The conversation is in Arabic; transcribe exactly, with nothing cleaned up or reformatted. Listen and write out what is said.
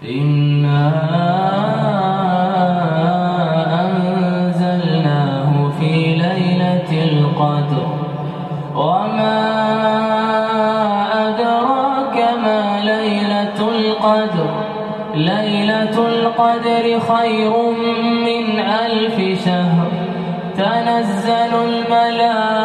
إنا أنزلناه في ليلة القدر وما أدراك ما ليلة القدر ليلة القدر خير من ألف شهر تنزل الملائكة